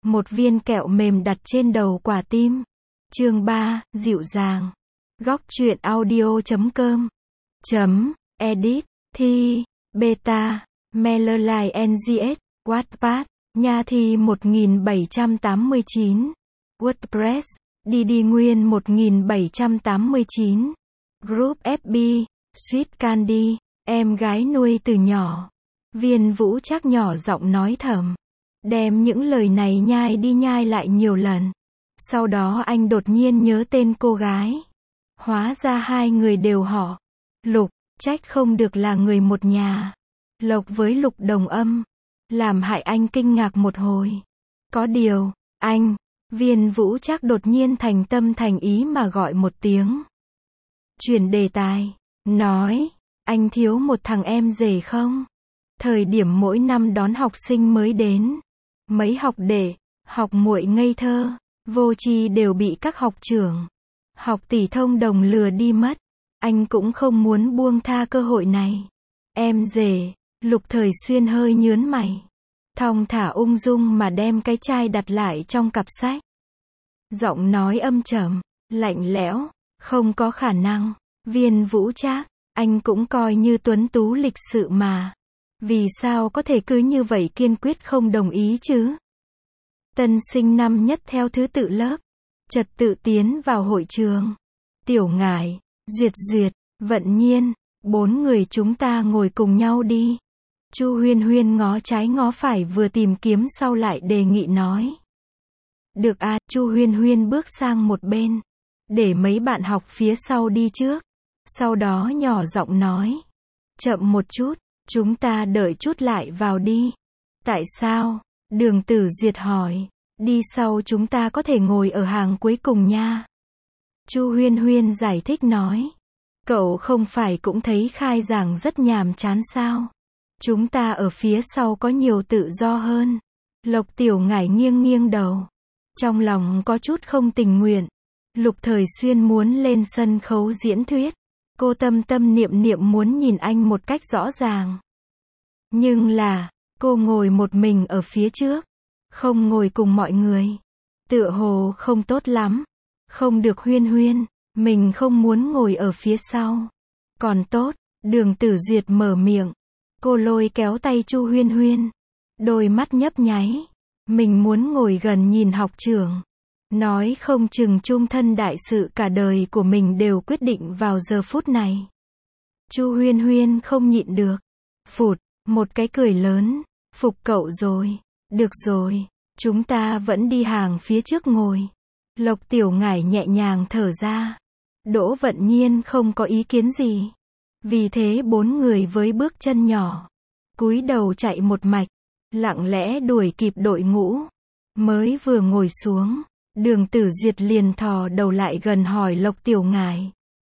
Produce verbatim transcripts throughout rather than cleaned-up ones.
một viên kẹo mềm đặt trên đầu quả tim. Chương ba, dịu dàng. Góc truyện audio chấm com chấm edit thi beta Mailerlite en giê ét Wattpad Nha Thi một nghìn bảy trăm tám mươi chín WordPress đê đê Nguyên một nghìn bảy trăm tám mươi chín Group ép bê Sweet Candy em gái nuôi từ nhỏ. Viên Vũ Trác nhỏ giọng nói thầm, đem những lời này nhai đi nhai lại nhiều lần. Sau đó anh đột nhiên nhớ tên cô gái. Hóa ra hai người đều họ Lục, trách không được là người một nhà. Lộc với Lục đồng âm, làm hại anh kinh ngạc một hồi. Có điều, anh, Viên Vũ Trác đột nhiên thành tâm thành ý mà gọi một tiếng. Chuyển đề tài, nói, anh thiếu một thằng em rể không? Thời điểm mỗi năm đón học sinh mới đến, mấy học đệ, học muội ngây thơ, vô tri đều bị các học trưởng, học tỷ thông đồng lừa đi mất. Anh cũng không muốn buông tha cơ hội này. Em rể, Lục Thời Xuyên hơi nhướng mày, thong thả ung dung mà đem cái chai đặt lại trong cặp sách. Giọng nói âm trầm, lạnh lẽo, không có khả năng. Viên Vũ Trác, anh cũng coi như tuấn tú lịch sự mà. Vì sao có thể cứ như vậy kiên quyết không đồng ý chứ? Tân sinh năm nhất theo thứ tự lớp, trật tự tiến vào hội trường. Tiểu Ngải, Duyệt Duyệt, Vận Nhiên, bốn người chúng ta ngồi cùng nhau đi. Chu Huyên Huyên ngó trái ngó phải vừa tìm kiếm sau lại đề nghị nói. Được à, Chu Huyên Huyên bước sang một bên, để mấy bạn học phía sau đi trước. Sau đó nhỏ giọng nói, chậm một chút, chúng ta đợi chút lại vào đi. Tại sao? Đường Tử Duyệt hỏi. Đi sau chúng ta có thể ngồi ở hàng cuối cùng nha. Chu Huyên Huyên giải thích nói. Cậu không phải cũng thấy khai giảng rất nhàm chán sao? Chúng ta ở phía sau có nhiều tự do hơn. Lộc Tiểu Ngải nghiêng nghiêng đầu, trong lòng có chút không tình nguyện. Lục Thời Xuyên muốn lên sân khấu diễn thuyết. Cô tâm tâm niệm niệm muốn nhìn anh một cách rõ ràng. Nhưng là, cô ngồi một mình ở phía trước, không ngồi cùng mọi người. Tựa hồ không tốt lắm. Không được Huyên Huyên, mình không muốn ngồi ở phía sau. Còn tốt, Đường Tử Duyệt mở miệng. Cô lôi kéo tay Chu Huyên Huyên, đôi mắt nhấp nháy. Mình muốn ngồi gần nhìn học trưởng. Nói không chừng chung thân đại sự cả đời của mình đều quyết định vào giờ phút này. Chu Huyên Huyên không nhịn được. Phụt, một cái cười lớn. Phục cậu rồi. Được rồi, chúng ta vẫn đi hàng phía trước ngồi. Lộc Tiểu Ngải nhẹ nhàng thở ra. Đỗ Vận Nhiên không có ý kiến gì. Vì thế bốn người với bước chân nhỏ, cúi đầu chạy một mạch, lặng lẽ đuổi kịp đội ngũ. Mới vừa ngồi xuống, Đường Tử Duyệt liền thò đầu lại gần hỏi Lộc Tiểu Ngải.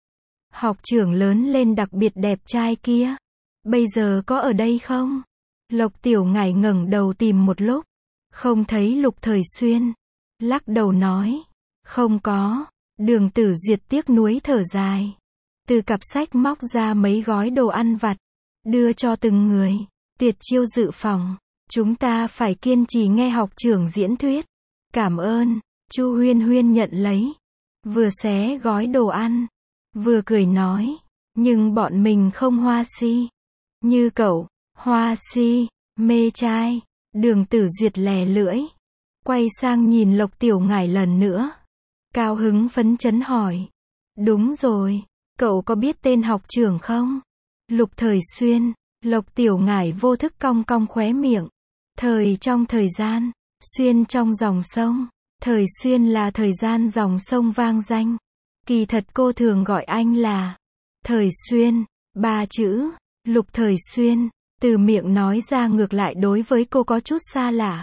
Học trưởng lớn lên đặc biệt đẹp trai kia, bây giờ có ở đây không? Lộc Tiểu Ngải ngẩng đầu tìm một lúc, không thấy Lục Thời Xuyên, lắc đầu nói, không có. Đường Tử Duyệt tiếc nuối thở dài, từ cặp sách móc ra mấy gói đồ ăn vặt, đưa cho từng người. Tiệt chiêu dự phòng, chúng ta phải kiên trì nghe học trưởng diễn thuyết. Cảm ơn. Chu Huyên Huyên nhận lấy, vừa xé gói đồ ăn, vừa cười nói, nhưng bọn mình không hoa si. Như cậu, hoa si, mê trai. Đường Tử Duyệt lè lưỡi, quay sang nhìn Lộc Tiểu Ngải lần nữa. Cao hứng phấn chấn hỏi. Đúng rồi, cậu có biết tên học trưởng không? Lục Thời Xuyên. Lộc Tiểu Ngải vô thức cong cong khóe miệng. Thời trong thời gian, xuyên trong dòng sông. Thời Xuyên là thời gian dòng sông vang danh. Kỳ thật cô thường gọi anh là Thời Xuyên. Ba chữ, Lục Thời Xuyên, từ miệng nói ra ngược lại đối với cô có chút xa lạ.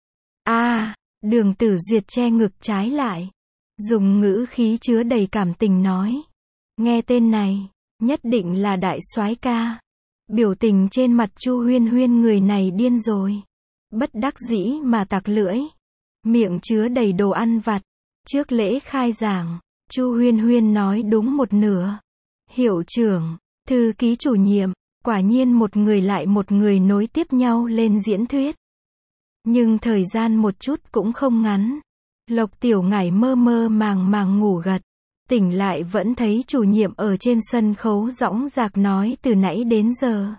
A, à, Đường Tử Duyệt che ngực trái lại, dùng ngữ khí chứa đầy cảm tình nói. Nghe tên này, nhất định là đại soái ca. Biểu tình trên mặt Chu Huyên Huyên người này điên rồi. Bất đắc dĩ mà tặc lưỡi. Miệng chứa đầy đồ ăn vặt. Trước lễ khai giảng, Chu Huyên Huyên nói đúng một nửa. Hiệu trưởng, thư ký chủ nhiệm, quả nhiên một người lại một người nối tiếp nhau lên diễn thuyết. Nhưng thời gian một chút cũng không ngắn. Lộc Tiểu Ngải mơ mơ màng màng ngủ gật. Tỉnh lại vẫn thấy chủ nhiệm ở trên sân khấu dõng dạc nói từ nãy đến giờ.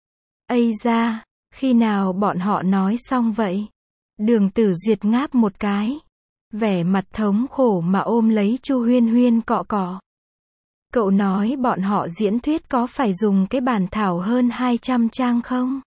Ây da, khi nào bọn họ nói xong vậy? Đường Tử Duyệt ngáp một cái. Vẻ mặt thống khổ mà ôm lấy Chu Huyên Huyên cọ cọ. Cậu nói bọn họ diễn thuyết có phải dùng cái bản thảo hơn hai trăm trang không?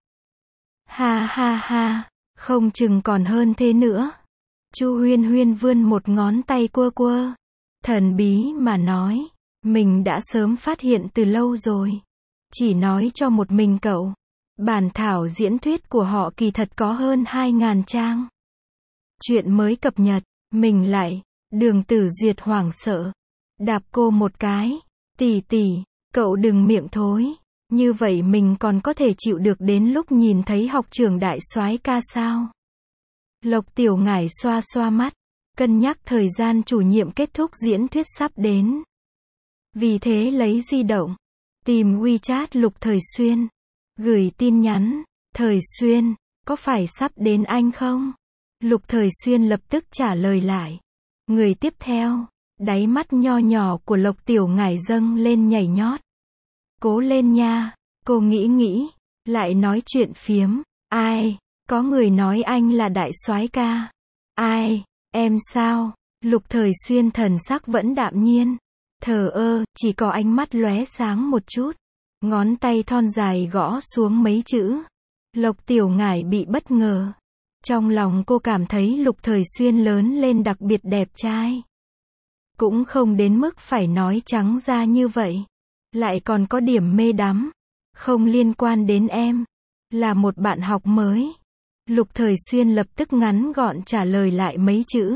Ha ha ha, không chừng còn hơn thế nữa. Chu Huyên Huyên vươn một ngón tay quơ quơ. Thần bí mà nói, mình đã sớm phát hiện từ lâu rồi. Chỉ nói cho một mình cậu. Bản thảo diễn thuyết của họ kỳ thật có hơn hai ngàn trang. Chuyện mới cập nhật, mình lại, Đường Tử Duyệt hoảng sợ. Đạp cô một cái. Tỷ tỷ, cậu đừng miệng thối. Như vậy mình còn có thể chịu được đến lúc nhìn thấy học trưởng đại soái ca sao? Lộc Tiểu Ngải xoa xoa mắt. Cân nhắc thời gian chủ nhiệm kết thúc diễn thuyết sắp đến. Vì thế lấy di động. Tìm WeChat Lục Thời Xuyên. Gửi tin nhắn. Thời Xuyên, có phải sắp đến anh không? Lục Thời Xuyên lập tức trả lời lại. Người tiếp theo. Đáy mắt nho nhỏ của Lộc Tiểu Ngải dâng lên nhảy nhót. Cố lên nha. Cô nghĩ nghĩ. Lại nói chuyện phiếm. Ai? Có người nói anh là đại soái ca. Ai? Em sao? Lục Thời Xuyên thần sắc vẫn đạm nhiên. Thờ ơ, chỉ có ánh mắt lóe sáng một chút. Ngón tay thon dài gõ xuống mấy chữ. Lộc Tiểu Ngải bị bất ngờ. Trong lòng cô cảm thấy Lục Thời Xuyên lớn lên đặc biệt đẹp trai. Cũng không đến mức phải nói trắng ra như vậy. Lại còn có điểm mê đắm. Không liên quan đến em. Là một bạn học mới. Lục Thời Xuyên lập tức ngắn gọn trả lời lại mấy chữ.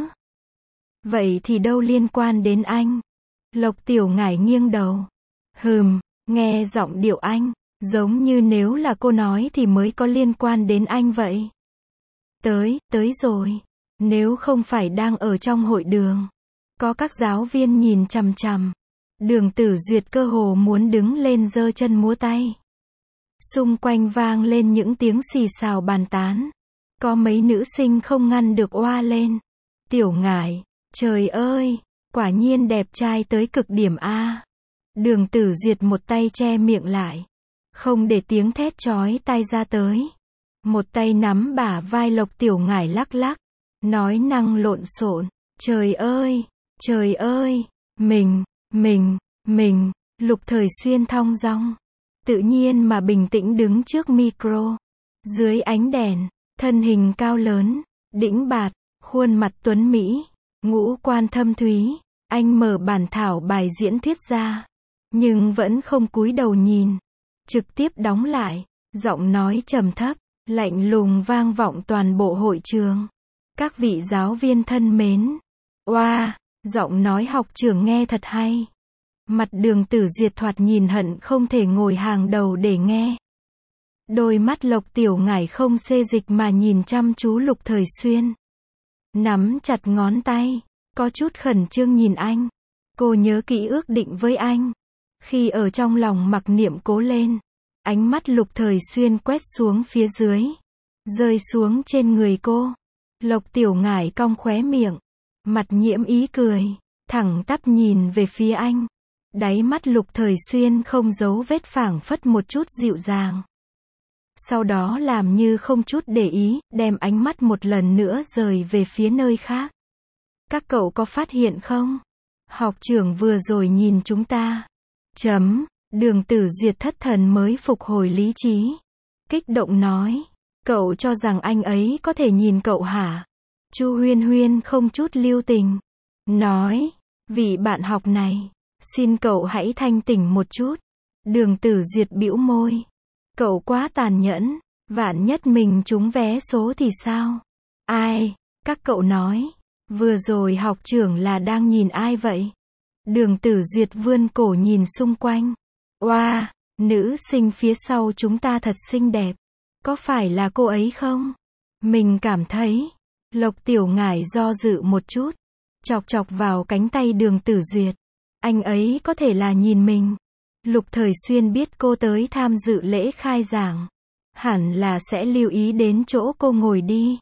Vậy thì đâu liên quan đến anh? Lộc Tiểu Ngải nghiêng đầu. Hừm, nghe giọng điệu anh, giống như nếu là cô nói thì mới có liên quan đến anh vậy. Tới, tới rồi. Nếu không phải đang ở trong hội đường. Có các giáo viên nhìn chằm chằm. Đường Tử Duyệt cơ hồ muốn đứng lên giơ chân múa tay. Xung quanh vang lên những tiếng xì xào bàn tán. Có mấy nữ sinh không ngăn được oa lên. Tiểu Ngải, trời ơi, quả nhiên đẹp trai tới cực điểm a. Đường Tử Duyệt một tay che miệng lại, không để tiếng thét chói tai ra tới. Một tay nắm bả vai Lộc Tiểu Ngải lắc lắc, nói năng lộn xộn, trời ơi, trời ơi, mình, mình, mình, Lục Thời Xuyên thong dong, tự nhiên mà bình tĩnh đứng trước micro, dưới ánh đèn. Thân hình cao lớn, đĩnh bạt, khuôn mặt tuấn mỹ, ngũ quan thâm thúy, anh mở bản thảo bài diễn thuyết ra, nhưng vẫn không cúi đầu nhìn, trực tiếp đóng lại, giọng nói trầm thấp, lạnh lùng vang vọng toàn bộ hội trường. Các vị giáo viên thân mến, oa, giọng nói học trưởng nghe thật hay. Mặt Đường Tử Duyệt thoạt nhìn hận không thể ngồi hàng đầu để nghe. Đôi mắt Lộc Tiểu Ngải không xê dịch mà nhìn chăm chú Lục Thời Xuyên. Nắm chặt ngón tay, có chút khẩn trương nhìn anh. Cô nhớ kỹ ước định với anh. Khi ở trong lòng mặc niệm cố lên, ánh mắt Lục Thời Xuyên quét xuống phía dưới, rơi xuống trên người cô. Lộc Tiểu Ngải cong khóe miệng, mặt nhiễm ý cười, thẳng tắp nhìn về phía anh. Đáy mắt Lục Thời Xuyên không giấu vết phảng phất một chút dịu dàng. Sau đó làm như không chút để ý, đem ánh mắt một lần nữa rời về phía nơi khác. Các cậu có phát hiện không? Học trưởng vừa rồi nhìn chúng ta. Chấm, Đường Tử Duyệt thất thần mới phục hồi lý trí. Kích động nói, cậu cho rằng anh ấy có thể nhìn cậu hả? Chu Huyên Huyên không chút lưu tình. Nói, vị bạn học này, xin cậu hãy thanh tỉnh một chút. Đường Tử Duyệt bĩu môi. Cậu quá tàn nhẫn, vạn nhất mình trúng vé số thì sao? Ai? Các cậu nói, vừa rồi học trưởng là đang nhìn ai vậy? Đường Tử Duyệt vươn cổ nhìn xung quanh. Oa, nữ sinh phía sau chúng ta thật xinh đẹp. Có phải là cô ấy không? Mình cảm thấy. Lộc Tiểu Ngải do dự một chút, chọc chọc vào cánh tay Đường Tử Duyệt. Anh ấy có thể là nhìn mình. Lục Thời Xuyên biết cô tới tham dự lễ khai giảng, hẳn là sẽ lưu ý đến chỗ cô ngồi đi.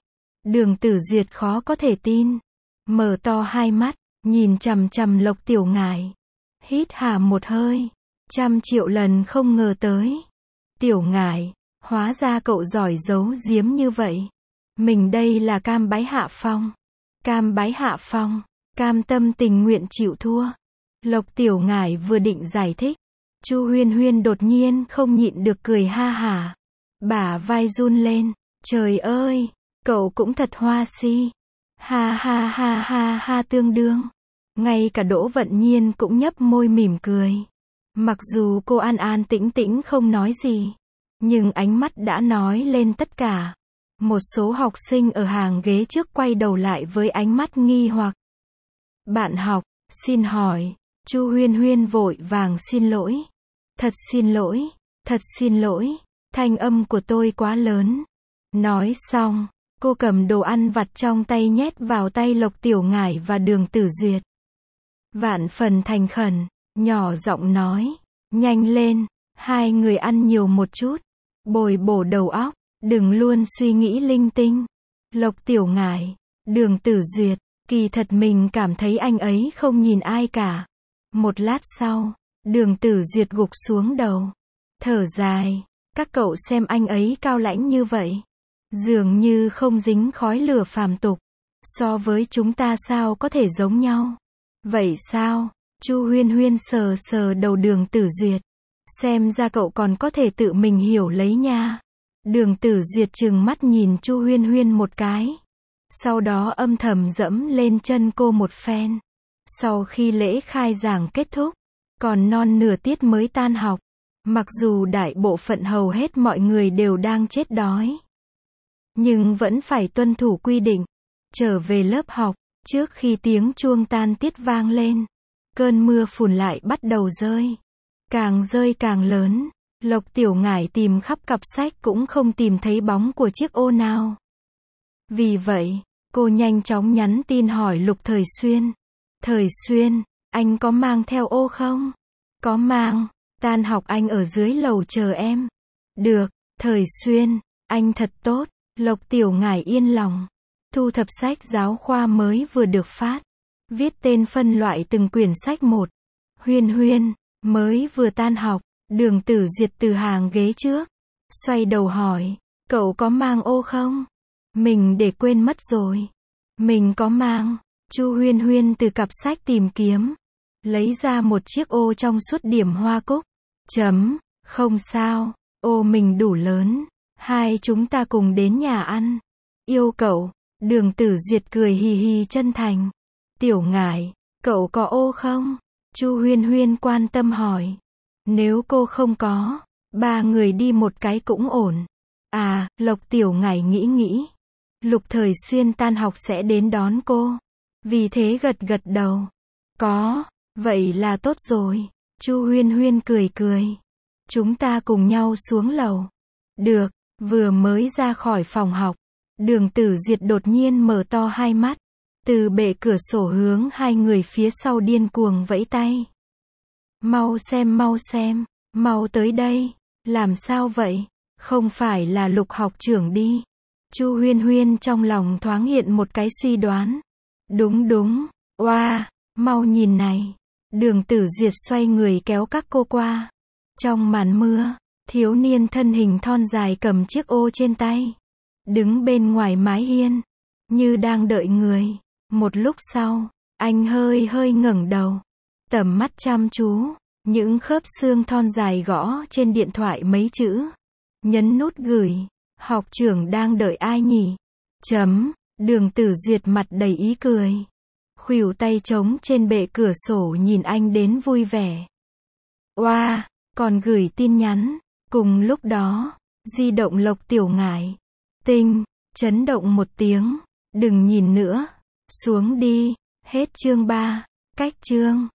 Đường Tử Duyệt khó có thể tin. Mở to hai mắt, nhìn chằm chằm Lộc Tiểu Ngải. Hít hà một hơi. Trăm triệu lần không ngờ tới. Tiểu Ngải, hóa ra cậu giỏi giấu giếm như vậy. Mình đây là cam bái hạ phong. Cam bái hạ phong. Cam tâm tình nguyện chịu thua. Lộc Tiểu Ngải vừa định giải thích. Chu Huyên Huyên đột nhiên không nhịn được cười ha hả. Bả vai run lên. Trời ơi, cậu cũng thật hoa si. Ha ha ha ha ha tương đương. Ngay cả Đỗ Vận Nhiên cũng nhấp môi mỉm cười. Mặc dù cô an an tĩnh tĩnh không nói gì, nhưng ánh mắt đã nói lên tất cả. Một số học sinh ở hàng ghế trước quay đầu lại với ánh mắt nghi hoặc. Bạn học, xin hỏi. Chu Huyên Huyên vội vàng xin lỗi. Thật xin lỗi, thật xin lỗi, thanh âm của tôi quá lớn. Nói xong, cô cầm đồ ăn vặt trong tay nhét vào tay Lộc Tiểu Ngải và Đường Tử Duyệt. Vạn phần thành khẩn, nhỏ giọng nói, nhanh lên, hai người ăn nhiều một chút, bồi bổ đầu óc, đừng luôn suy nghĩ linh tinh. Lộc Tiểu Ngải, Đường Tử Duyệt, kỳ thật mình cảm thấy anh ấy không nhìn ai cả. Một lát sau, Đường Tử Duyệt gục xuống đầu, thở dài, các cậu xem anh ấy cao lãnh như vậy, dường như không dính khói lửa phàm tục, so với chúng ta sao có thể giống nhau. Vậy sao? Chu Huyên Huyên sờ sờ đầu Đường Tử Duyệt, xem ra cậu còn có thể tự mình hiểu lấy nha. Đường Tử Duyệt trừng mắt nhìn Chu Huyên Huyên một cái, sau đó âm thầm dẫm lên chân cô một phen. Sau khi lễ khai giảng kết thúc, còn non nửa tiết mới tan học, mặc dù đại bộ phận hầu hết mọi người đều đang chết đói, nhưng vẫn phải tuân thủ quy định, trở về lớp học, trước khi tiếng chuông tan tiết vang lên. Cơn mưa phùn lại bắt đầu rơi, càng rơi càng lớn. Lộc Tiểu Ngải tìm khắp cặp sách cũng không tìm thấy bóng của chiếc ô nào. Vì vậy, cô nhanh chóng nhắn tin hỏi Lục Thời Xuyên. Thời Xuyên, anh có mang theo ô không? Có mang, tan học anh ở dưới lầu chờ em. Được, Thời Xuyên, anh thật tốt. Lộc Tiểu Ngải yên lòng. Thu thập sách giáo khoa mới vừa được phát. Viết tên phân loại từng quyển sách một. Huyên Huyên, mới vừa tan học. Đường Tử Duyệt từ hàng ghế trước, xoay đầu hỏi, cậu có mang ô không? Mình để quên mất rồi. Mình có mang. Chu Huyên Huyên từ cặp sách tìm kiếm, lấy ra một chiếc ô trong suốt điểm hoa cúc. Chấm, không sao, ô mình đủ lớn. Hai chúng ta cùng đến nhà ăn. Yêu cậu. Đường Tử Duyệt cười hì hì chân thành. Tiểu Ngải, cậu có ô không? Chu Huyên Huyên quan tâm hỏi. Nếu cô không có, ba người đi một cái cũng ổn. À, Lộc Tiểu Ngải nghĩ nghĩ. Lục Thời Xuyên tan học sẽ đến đón cô. Vì thế gật gật đầu. Có, vậy là tốt rồi. Chu Huyên Huyên cười cười. Chúng ta cùng nhau xuống lầu. Được, vừa mới ra khỏi phòng học. Đường Tử Duyệt đột nhiên mở to hai mắt. Từ bệ cửa sổ hướng hai người phía sau điên cuồng vẫy tay. Mau xem mau xem, mau tới đây. Làm sao vậy? Không phải là Lục học trưởng đi. Chu Huyên Huyên trong lòng thoáng hiện một cái suy đoán. Đúng đúng, oa, wow, mau nhìn này. Đường Tử Duyệt xoay người kéo các cô qua. Trong màn mưa, thiếu niên thân hình thon dài cầm chiếc ô trên tay, đứng bên ngoài mái hiên, như đang đợi người. Một lúc sau, anh hơi hơi ngẩng đầu, tầm mắt chăm chú, những khớp xương thon dài gõ trên điện thoại mấy chữ. Nhấn nút gửi. Học trưởng đang đợi ai nhỉ? Chấm. Đường Tử Duyệt mặt đầy ý cười, khuỷu tay trống trên bệ cửa sổ nhìn anh đến vui vẻ. Oa, wow, còn gửi tin nhắn. Cùng lúc đó, di động Lộc Tiểu Ngải. Tinh, chấn động một tiếng. Đừng nhìn nữa. Xuống đi. Hết chương ba. Cách chương.